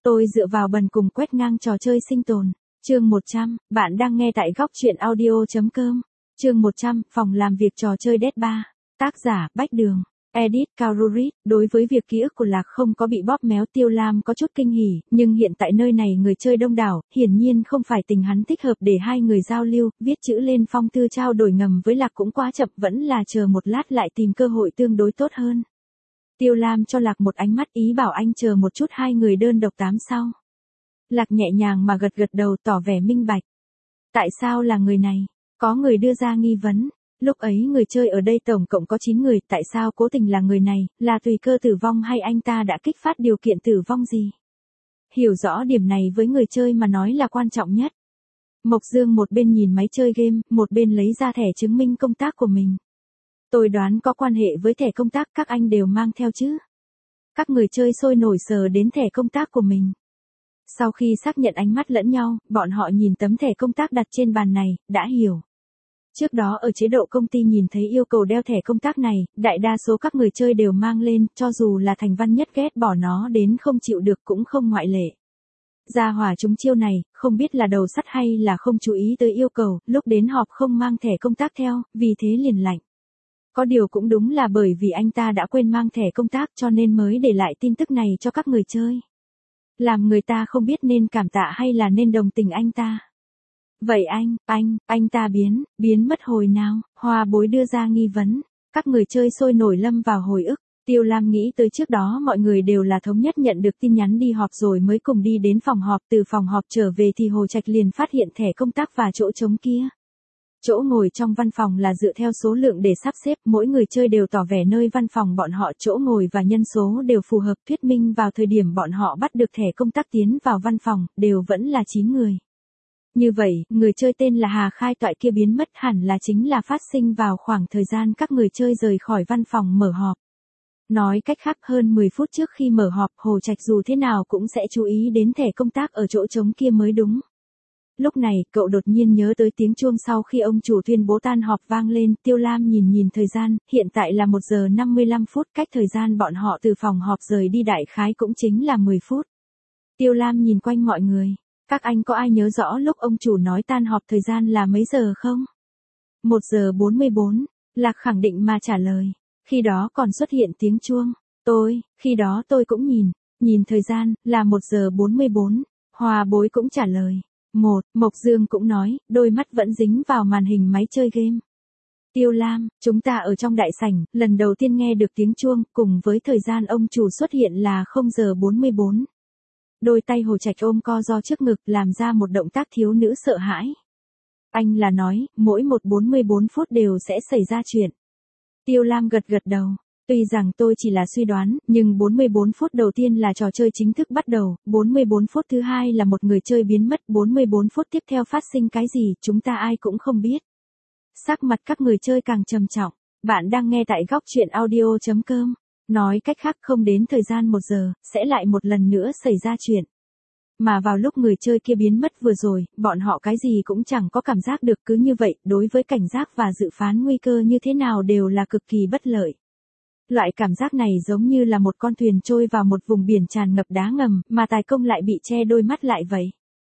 Tôi dựa vào bần cùng quét ngang trò chơi sinh tồn. Chương 100, bạn đang nghe tại góc truyện audio.com. Chương 100, phòng làm việc trò chơi Dead 3. Tác giả, Bách Đường. Edit, Karurit. Đối với việc ký ức của Lạc không có bị bóp méo, Tiêu Lam có chút kinh hỉ, nhưng hiện tại nơi này người chơi đông đảo, hiển nhiên không phải tình hắn thích hợp để hai người giao lưu, viết chữ lên phong thư trao đổi ngầm với Lạc cũng quá chậm, vẫn là chờ một lát lại tìm cơ hội tương đối tốt hơn. Tiêu Lam cho Lạc một ánh mắt ý bảo anh chờ một chút, hai người đơn độc tám sau. Lạc nhẹ nhàng mà gật gật đầu tỏ vẻ minh bạch. Tại sao là người này? Có người đưa ra nghi vấn. Lúc ấy người chơi ở đây tổng cộng có 9 người, tại sao cố tình là người này, là tùy cơ tử vong hay anh ta đã kích phát điều kiện tử vong gì? Hiểu rõ điểm này với người chơi mà nói là quan trọng nhất. Mộc Dương một bên nhìn máy chơi game, một bên lấy ra thẻ chứng minh công tác của mình. Tôi đoán có quan hệ với thẻ công tác, các anh đều mang theo chứ? Các người chơi sôi nổi sờ đến thẻ công tác của mình. Sau khi xác nhận ánh mắt lẫn nhau, bọn họ nhìn tấm thẻ công tác đặt trên bàn này, đã hiểu. Trước đó ở chế độ công ty nhìn thấy yêu cầu đeo thẻ công tác này, đại đa số các người chơi đều mang lên, cho dù là Thành Văn Nhất ghét bỏ nó đến không chịu được cũng không ngoại lệ. Gia hỏa chúng chiêu này, không biết là đầu sắt hay là không chú ý tới yêu cầu, lúc đến họp không mang thẻ công tác theo, vì thế liền lạnh. Có điều cũng đúng là bởi vì anh ta đã quên mang thẻ công tác cho nên mới để lại tin tức này cho các người chơi. Làm người ta không biết nên cảm tạ hay là nên đồng tình anh ta. Vậy anh ta biến mất hồi nào? Hoa Bối đưa ra nghi vấn. Các người chơi sôi nổi lâm vào hồi ức. Tiêu Lam nghĩ tới trước đó mọi người đều là thống nhất nhận được tin nhắn đi họp rồi mới cùng đi đến phòng họp. Từ phòng họp trở về thì Hồ Trạch liền phát hiện thẻ công tác và chỗ trống kia. Chỗ ngồi trong văn phòng là dựa theo số lượng để sắp xếp, mỗi người chơi đều tỏ vẻ nơi văn phòng bọn họ chỗ ngồi và nhân số đều phù hợp, thuyết minh vào thời điểm bọn họ bắt được thẻ công tác tiến vào văn phòng, đều vẫn là 9 người. Như vậy, người chơi tên là Hà Khai Toại kia biến mất hẳn là chính là phát sinh vào khoảng thời gian các người chơi rời khỏi văn phòng mở họp. Nói cách khác, hơn 10 phút trước khi mở họp, Hồ Trạch dù thế nào cũng sẽ chú ý đến thẻ công tác ở chỗ trống kia mới đúng. Lúc này, cậu đột nhiên nhớ tới tiếng chuông sau khi ông chủ tuyên bố tan họp vang lên. Tiêu Lam nhìn thời gian, hiện tại là 1 giờ 55 phút, cách thời gian bọn họ từ phòng họp rời đi đại khái cũng chính là 10 phút. Tiêu Lam nhìn quanh mọi người. Các anh có ai nhớ rõ lúc ông chủ nói tan họp thời gian là mấy giờ không? 1 giờ 44, Lạc khẳng định mà trả lời. Khi đó còn xuất hiện tiếng chuông. Khi đó tôi cũng nhìn thời gian, là 1 giờ 44, Hoa Bối cũng trả lời. Mộc Dương cũng nói, đôi mắt vẫn dính vào màn hình máy chơi game. Tiêu Lam, chúng ta ở trong đại sảnh, lần đầu tiên nghe được tiếng chuông, cùng với thời gian ông chủ xuất hiện là 0 giờ 44. Đôi tay Hồ Trạch ôm co ro trước ngực, làm ra một động tác thiếu nữ sợ hãi. Anh là nói, mỗi 44 phút đều sẽ xảy ra chuyện. Tiêu Lam gật đầu. Tuy rằng tôi chỉ là suy đoán, nhưng 44 phút đầu tiên là trò chơi chính thức bắt đầu, 44 phút thứ hai là một người chơi biến mất, 44 phút tiếp theo phát sinh cái gì, chúng ta ai cũng không biết. Sắc mặt các người chơi càng trầm trọng. Bạn đang nghe tại góc truyện audio.com. Nói cách khác, không đến thời gian 1 giờ, sẽ lại một lần nữa xảy ra chuyện. Mà vào lúc người chơi kia biến mất vừa rồi, bọn họ cái gì cũng chẳng có cảm giác được, cứ như vậy, đối với cảnh giác và dự phán nguy cơ như thế nào đều là cực kỳ bất lợi. Loại cảm giác này giống như là một con thuyền trôi vào một vùng biển tràn ngập đá ngầm, mà tài công lại bị che đôi mắt lại vậy.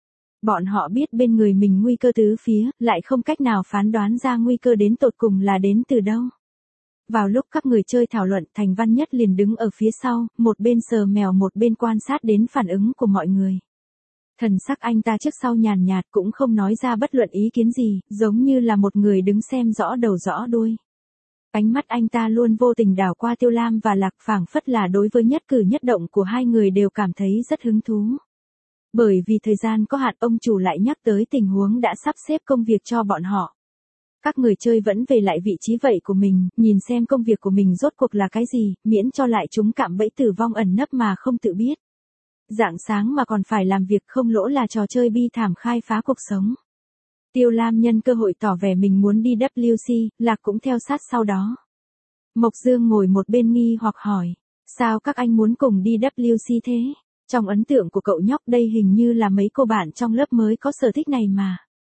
Bọn họ biết bên người mình nguy cơ tứ phía, lại không cách nào phán đoán ra nguy cơ đến tột cùng là đến từ đâu. Vào lúc các người chơi thảo luận, Thành Văn Nhất liền đứng ở phía sau, một bên sờ mèo một bên quan sát đến phản ứng của mọi người. Thần sắc anh ta trước sau nhàn nhạt, cũng không nói ra bất luận ý kiến gì, giống như là một người đứng xem rõ đầu rõ đuôi. Ánh mắt anh ta luôn vô tình đảo qua Tiêu Lam và Lạc, phảng phất là đối với nhất cử nhất động của hai người đều cảm thấy rất hứng thú. Bởi vì thời gian có hạn, ông chủ lại nhắc tới tình huống đã sắp xếp công việc cho bọn họ. Các người chơi vẫn về lại vị trí vậy của mình, nhìn xem công việc của mình rốt cuộc là cái gì, miễn cho lại chúng cạm bẫy tử vong ẩn nấp mà không tự biết. Rạng sáng mà còn phải làm việc không lỗ là trò chơi bi thảm khai phá cuộc sống. Tiêu Lam nhân cơ hội tỏ vẻ mình muốn đi WC, Lạc cũng theo sát sau đó. Mộc Dương ngồi một bên nghi hoặc hỏi, sao các anh muốn cùng đi WC thế? Trong ấn tượng của cậu nhóc đây hình như là mấy cô bạn trong lớp mới có sở thích này mà.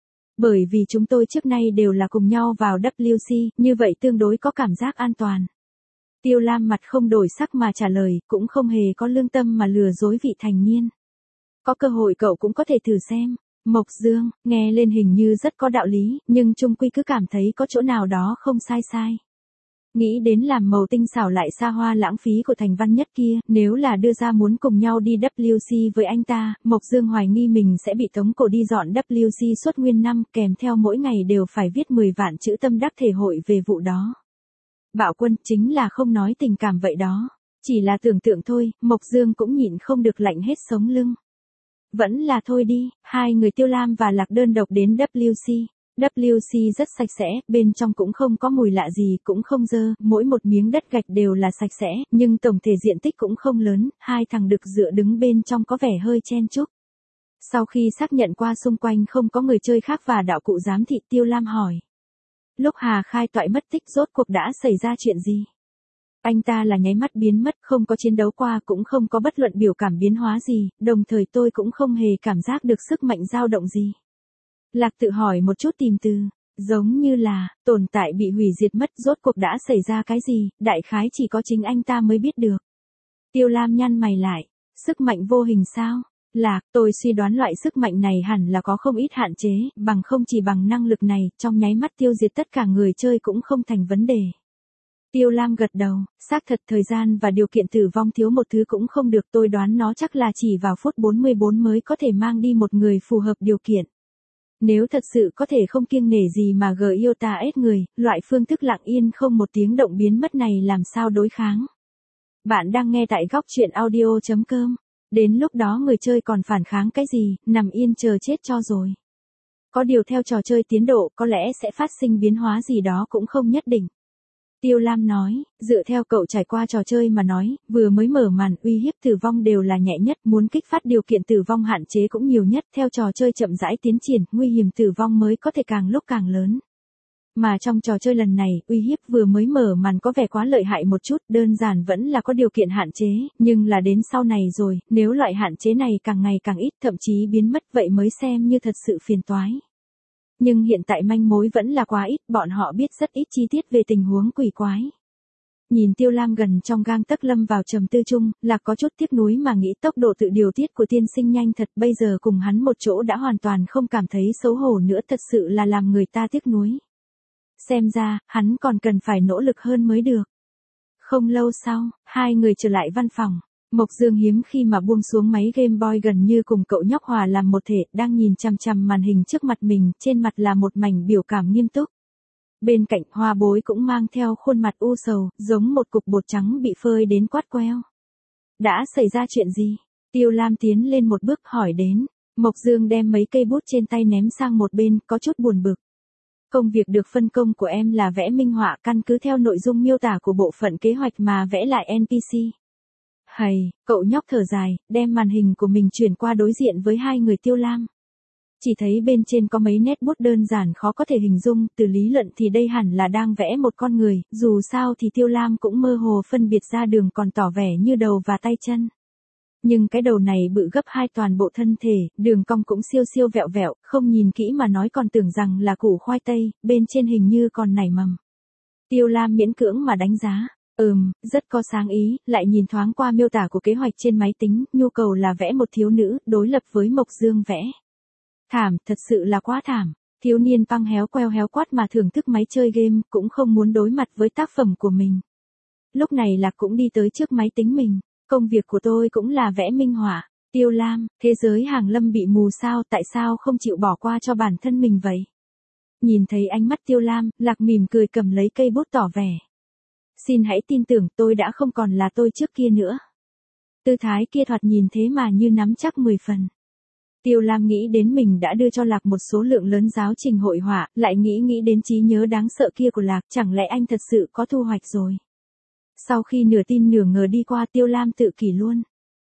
Bởi vì chúng tôi trước nay đều là cùng nhau vào WC, như vậy tương đối có cảm giác an toàn. Tiêu Lam mặt không đổi sắc mà trả lời, cũng không hề có lương tâm mà lừa dối vị thành niên. Có cơ hội cậu cũng có thể thử xem. Mộc Dương, nghe lên hình như rất có đạo lý, nhưng chung quy cứ cảm thấy có chỗ nào đó không sai sai. Nghĩ đến làm màu tinh xảo lại xa hoa lãng phí của Thành Văn Nhất kia, nếu là đưa ra muốn cùng nhau đi WC với anh ta, Mộc Dương hoài nghi mình sẽ bị tống cổ đi dọn WC suốt nguyên năm, kèm theo mỗi ngày đều phải viết 10 vạn chữ tâm đắc thể hội về vụ đó. Bạo Quân chính là không nói tình cảm vậy đó. Chỉ là tưởng tượng thôi, Mộc Dương cũng nhịn không được lạnh hết sống lưng. Vẫn là thôi đi, hai người Tiêu Lam và Lạc đơn độc đến WC. WC rất sạch sẽ, bên trong cũng không có mùi lạ gì, cũng không dơ, mỗi một miếng đất gạch đều là sạch sẽ, nhưng tổng thể diện tích cũng không lớn, hai thằng đực dựa đứng bên trong có vẻ hơi chen chúc. Sau khi xác nhận qua xung quanh không có người chơi khác và đạo cụ giám thị, Tiêu Lam hỏi. Lúc Hà Khai Toại mất tích rốt cuộc đã xảy ra chuyện gì? Anh ta là nháy mắt biến mất, không có chiến đấu qua, cũng không có bất luận biểu cảm biến hóa gì, đồng thời tôi cũng không hề cảm giác được sức mạnh dao động gì. Lạc tự hỏi một chút tìm từ, giống như là, tồn tại bị hủy diệt mất, rốt cuộc đã xảy ra cái gì, đại khái chỉ có chính anh ta mới biết được. Tiêu Lam nhăn mày lại, sức mạnh vô hình sao? Lạc, tôi suy đoán loại sức mạnh này hẳn là có không ít hạn chế, bằng không chỉ bằng năng lực này, trong nháy mắt tiêu diệt tất cả người chơi cũng không thành vấn đề. Tiêu Lam gật đầu, xác thật thời gian và điều kiện tử vong thiếu một thứ cũng không được, tôi đoán nó chắc là chỉ vào phút 44 mới có thể mang đi một người phù hợp điều kiện. Nếu thật sự có thể không kiêng nể gì mà Iota ép người, loại phương thức lặng yên không một tiếng động biến mất này làm sao đối kháng. Bạn đang nghe tại góc truyện audio.com. Đến lúc đó người chơi còn phản kháng cái gì, nằm yên chờ chết cho rồi. Có điều theo trò chơi tiến độ có lẽ sẽ phát sinh biến hóa gì đó cũng không nhất định. Tiêu Lam nói, dựa theo cậu trải qua trò chơi mà nói, vừa mới mở màn uy hiếp tử vong đều là nhẹ nhất, muốn kích phát điều kiện tử vong hạn chế cũng nhiều nhất, theo trò chơi chậm rãi tiến triển, nguy hiểm tử vong mới có thể càng lúc càng lớn. Mà trong trò chơi lần này, uy hiếp vừa mới mở màn có vẻ quá lợi hại một chút, đơn giản vẫn là có điều kiện hạn chế, nhưng là đến sau này rồi, nếu loại hạn chế này càng ngày càng ít, thậm chí biến mất vậy mới xem như thật sự phiền toái. Nhưng hiện tại manh mối vẫn là quá ít, bọn họ biết rất ít chi tiết về tình huống quỷ quái. Nhìn Tiêu Lam gần trong gang tấc lâm vào trầm tư chung, là có chút tiếc nuối mà nghĩ tốc độ tự điều tiết của tiên sinh nhanh thật, bây giờ cùng hắn một chỗ đã hoàn toàn không cảm thấy xấu hổ nữa, thật sự là làm người ta tiếc nuối. Xem ra, hắn còn cần phải nỗ lực hơn mới được. Không lâu sau, hai người trở lại văn phòng. Mộc Dương hiếm khi mà buông xuống máy Game Boy gần như cùng cậu nhóc hòa làm một thể, đang nhìn chằm chằm màn hình trước mặt mình, trên mặt là một mảnh biểu cảm nghiêm túc. Bên cạnh Hoa Bối cũng mang theo khuôn mặt u sầu, giống một cục bột trắng bị phơi đến quát queo. Đã xảy ra chuyện gì? Tiêu Lam tiến lên một bước hỏi đến. Mộc Dương đem mấy cây bút trên tay ném sang một bên, có chút buồn bực. Công việc được phân công của em là vẽ minh họa, căn cứ theo nội dung miêu tả của bộ phận kế hoạch mà vẽ lại NPC. Hầy, cậu nhóc thở dài, đem màn hình của mình chuyển qua đối diện với hai người Tiêu Lam. Chỉ thấy bên trên có mấy nét bút đơn giản khó có thể hình dung, từ lý luận thì đây hẳn là đang vẽ một con người, dù sao thì Tiêu Lam cũng mơ hồ phân biệt ra đường còn tỏ vẻ như đầu và tay chân. Nhưng cái đầu này bự gấp hai toàn bộ thân thể, đường cong cũng siêu siêu vẹo vẹo, không nhìn kỹ mà nói còn tưởng rằng là củ khoai tây, bên trên hình như còn nảy mầm. Tiêu Lam miễn cưỡng mà đánh giá. Rất có sáng ý, lại nhìn thoáng qua miêu tả của kế hoạch trên máy tính, nhu cầu là vẽ một thiếu nữ, đối lập với Mộc Dương vẽ. Thảm, thật sự là quá thảm. Thiếu niên băng héo queo héo quát mà thưởng thức máy chơi game, cũng không muốn đối mặt với tác phẩm của mình. Lúc này Lạc cũng đi tới trước máy tính mình. Công việc của tôi cũng là vẽ minh họa. Tiêu Lam, thế giới hàng lâm bị mù sao, tại sao không chịu bỏ qua cho bản thân mình vậy? Nhìn thấy ánh mắt Tiêu Lam, Lạc mỉm cười cầm lấy cây bút tỏ vẻ. Xin hãy tin tưởng tôi đã không còn là tôi trước kia nữa. Tư thái kia thoạt nhìn thế mà như nắm chắc 10 phần. Tiêu Lam nghĩ đến mình đã đưa cho Lạc một số lượng lớn giáo trình hội họa, lại nghĩ đến trí nhớ đáng sợ kia của Lạc, chẳng lẽ anh thật sự có thu hoạch rồi. Sau khi nửa tin nửa ngờ đi qua, Tiêu Lam tự kỷ luôn.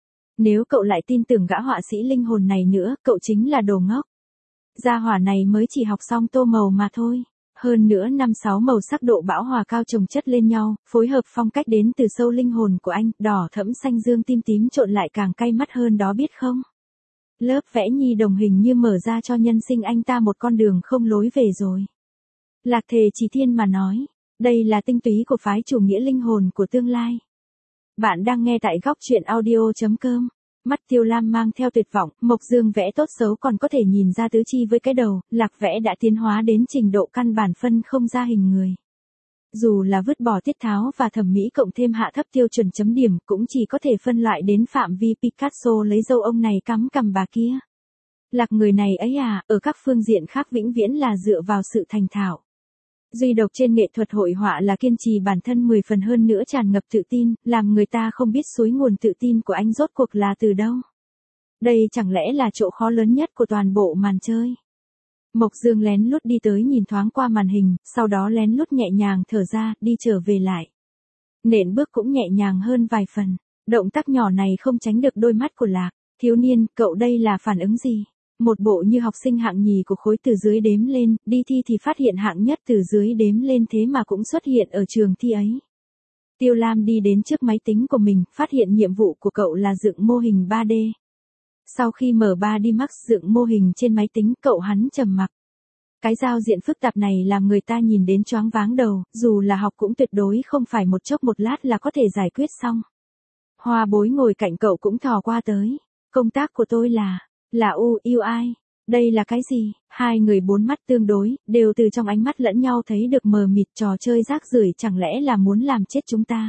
Nếu cậu lại tin tưởng gã họa sĩ linh hồn này nữa, cậu chính là đồ ngốc. Gia hỏa này mới chỉ học xong tô màu mà thôi. Hơn nữa 5-6 màu sắc độ bão hòa cao chồng chất lên nhau, phối hợp phong cách đến từ sâu linh hồn của anh, đỏ thẫm xanh dương tím tím trộn lại càng cay mắt hơn đó biết không? Lớp vẽ nhi đồng hình như mở ra cho nhân sinh anh ta một con đường không lối về rồi. Lạc Thề Chỉ Thiên mà nói, đây là tinh túy của phái chủ nghĩa linh hồn của tương lai. Bạn đang nghe tại góc truyện audio.com. Mắt Tiêu Lam mang theo tuyệt vọng, Mộc Dương vẽ tốt xấu còn có thể nhìn ra tứ chi với cái đầu, Lạc vẽ đã tiến hóa đến trình độ căn bản phân không ra hình người. Dù là vứt bỏ tiết tháo và thẩm mỹ cộng thêm hạ thấp tiêu chuẩn chấm điểm cũng chỉ có thể phân loại đến phạm vi Picasso lấy dâu ông này cắm cằm bà kia. Lạc người này ấy à, ở các phương diện khác vĩnh viễn là dựa vào sự thành thạo. Duy độc trên nghệ thuật hội họa là kiên trì bản thân 10 phần hơn nữa tràn ngập tự tin, làm người ta không biết suối nguồn tự tin của anh rốt cuộc là từ đâu. Đây chẳng lẽ là chỗ khó lớn nhất của toàn bộ màn chơi. Mộc Dương lén lút đi tới nhìn thoáng qua màn hình, sau đó lén lút nhẹ nhàng thở ra, đi trở về lại. Nện bước cũng nhẹ nhàng hơn vài phần. Động tác nhỏ này không tránh được đôi mắt của Lạc. Thiếu niên, cậu đây là phản ứng gì? Một bộ như học sinh hạng nhì của khối từ dưới đếm lên, đi thi thì phát hiện hạng nhất từ dưới đếm lên thế mà cũng xuất hiện ở trường thi ấy. Tiêu Lam đi đến trước máy tính của mình, phát hiện nhiệm vụ của cậu là dựng mô hình 3D. Sau khi mở 3D Max dựng mô hình trên máy tính, cậu hắn trầm mặc. Cái giao diện phức tạp này làm người ta nhìn đến choáng váng đầu, dù là học cũng tuyệt đối không phải một chốc một lát là có thể giải quyết xong. Hoa Bối ngồi cạnh cậu cũng thò qua tới. Công tác của tôi là UI. Đây là cái gì? Hai người bốn mắt tương đối, đều từ trong ánh mắt lẫn nhau thấy được mờ mịt, trò chơi rác rưởi chẳng lẽ là muốn làm chết chúng ta.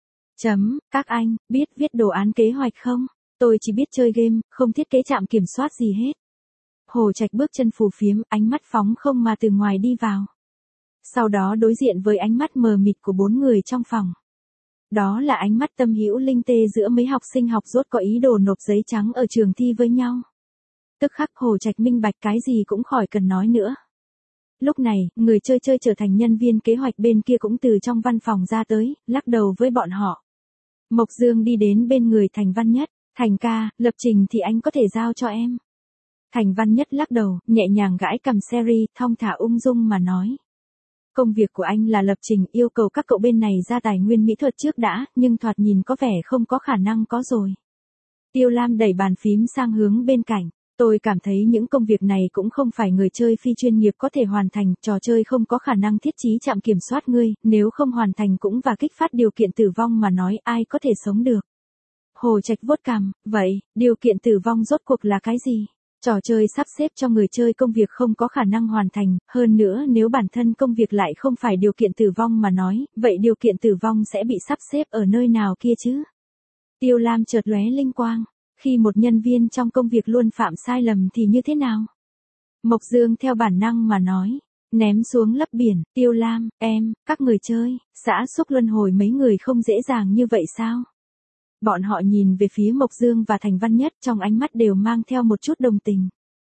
Các anh, biết viết đồ án kế hoạch không? Tôi chỉ biết chơi game, không thiết kế trạm kiểm soát gì hết. Hồ Trạch bước chân phù phiếm, ánh mắt phóng không mà từ ngoài đi vào. Sau đó đối diện với ánh mắt mờ mịt của bốn người trong phòng. Đó là ánh mắt tâm hữu linh tê giữa mấy học sinh học dốt có ý đồ nộp giấy trắng ở trường thi với nhau. Tức khắc Hồ Trạch minh bạch cái gì cũng khỏi cần nói nữa. Lúc này, người chơi trở thành nhân viên kế hoạch bên kia cũng từ trong văn phòng ra tới, lắc đầu với bọn họ. Mộc Dương đi đến bên người Thành Văn Nhất. Thành ca, lập trình thì anh có thể giao cho em. Thành Văn Nhất lắc đầu, nhẹ nhàng gãi cầm series, thong thả ung dung mà nói. Công việc của anh là lập trình, yêu cầu các cậu bên này ra tài nguyên mỹ thuật trước đã, nhưng thoạt nhìn có vẻ không có khả năng có rồi. Tiêu Lam đẩy bàn phím sang hướng bên cạnh. Tôi cảm thấy những công việc này cũng không phải người chơi phi chuyên nghiệp có thể hoàn thành, trò chơi không có khả năng thiết trí trạm kiểm soát ngươi, nếu không hoàn thành cũng và kích phát điều kiện tử vong mà nói ai có thể sống được. Hồ Trạch vuốt cằm, vậy, điều kiện tử vong rốt cuộc là cái gì? Trò chơi sắp xếp cho người chơi công việc không có khả năng hoàn thành, hơn nữa nếu bản thân công việc lại không phải điều kiện tử vong mà nói, vậy điều kiện tử vong sẽ bị sắp xếp ở nơi nào kia chứ? Tiêu Lam chợt lóe linh quang, khi một nhân viên trong công việc luôn phạm sai lầm thì như thế nào? Mộc Dương theo bản năng mà nói, ném xuống lấp biển, Tiêu Lam, em, các người chơi, xã xúc luân hồi mấy người không dễ dàng như vậy sao? Bọn họ nhìn về phía Mộc Dương và Thành Văn Nhất trong ánh mắt đều mang theo một chút đồng tình.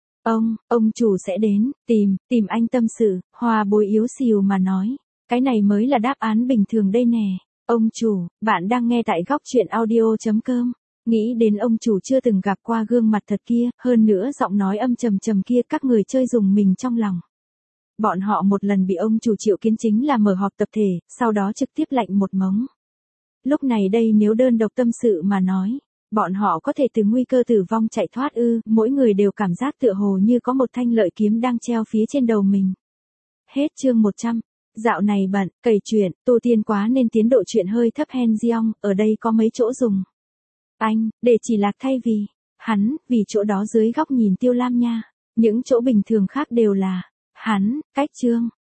Ông chủ sẽ đến, tìm anh tâm sự, Hoa Bối yếu xìu mà nói. Cái này mới là đáp án bình thường đây nè. Ông chủ, bạn đang nghe tại góc truyện audio.com. Nghĩ đến ông chủ chưa từng gặp qua gương mặt thật kia, hơn nữa giọng nói âm trầm trầm kia các người chơi dùng mình trong lòng. Bọn họ một lần bị ông chủ triệu kiến chính là mở họp tập thể, sau đó trực tiếp lạnh một mống. Lúc này đây nếu đơn độc tâm sự mà nói, bọn họ có thể từ nguy cơ tử vong chạy thoát mỗi người đều cảm giác tựa hồ như có một thanh lợi kiếm đang treo phía trên đầu mình. Hết chương 100. Dạo này bận, cày chuyện, tu tiên quá nên tiến độ chuyện hơi thấp hen giong, ở đây có mấy chỗ dùng. Anh, để chỉ Lạc thay vì, hắn, vì chỗ đó dưới góc nhìn Tiêu Lam nha. Những chỗ bình thường khác đều là, hắn, cách chương.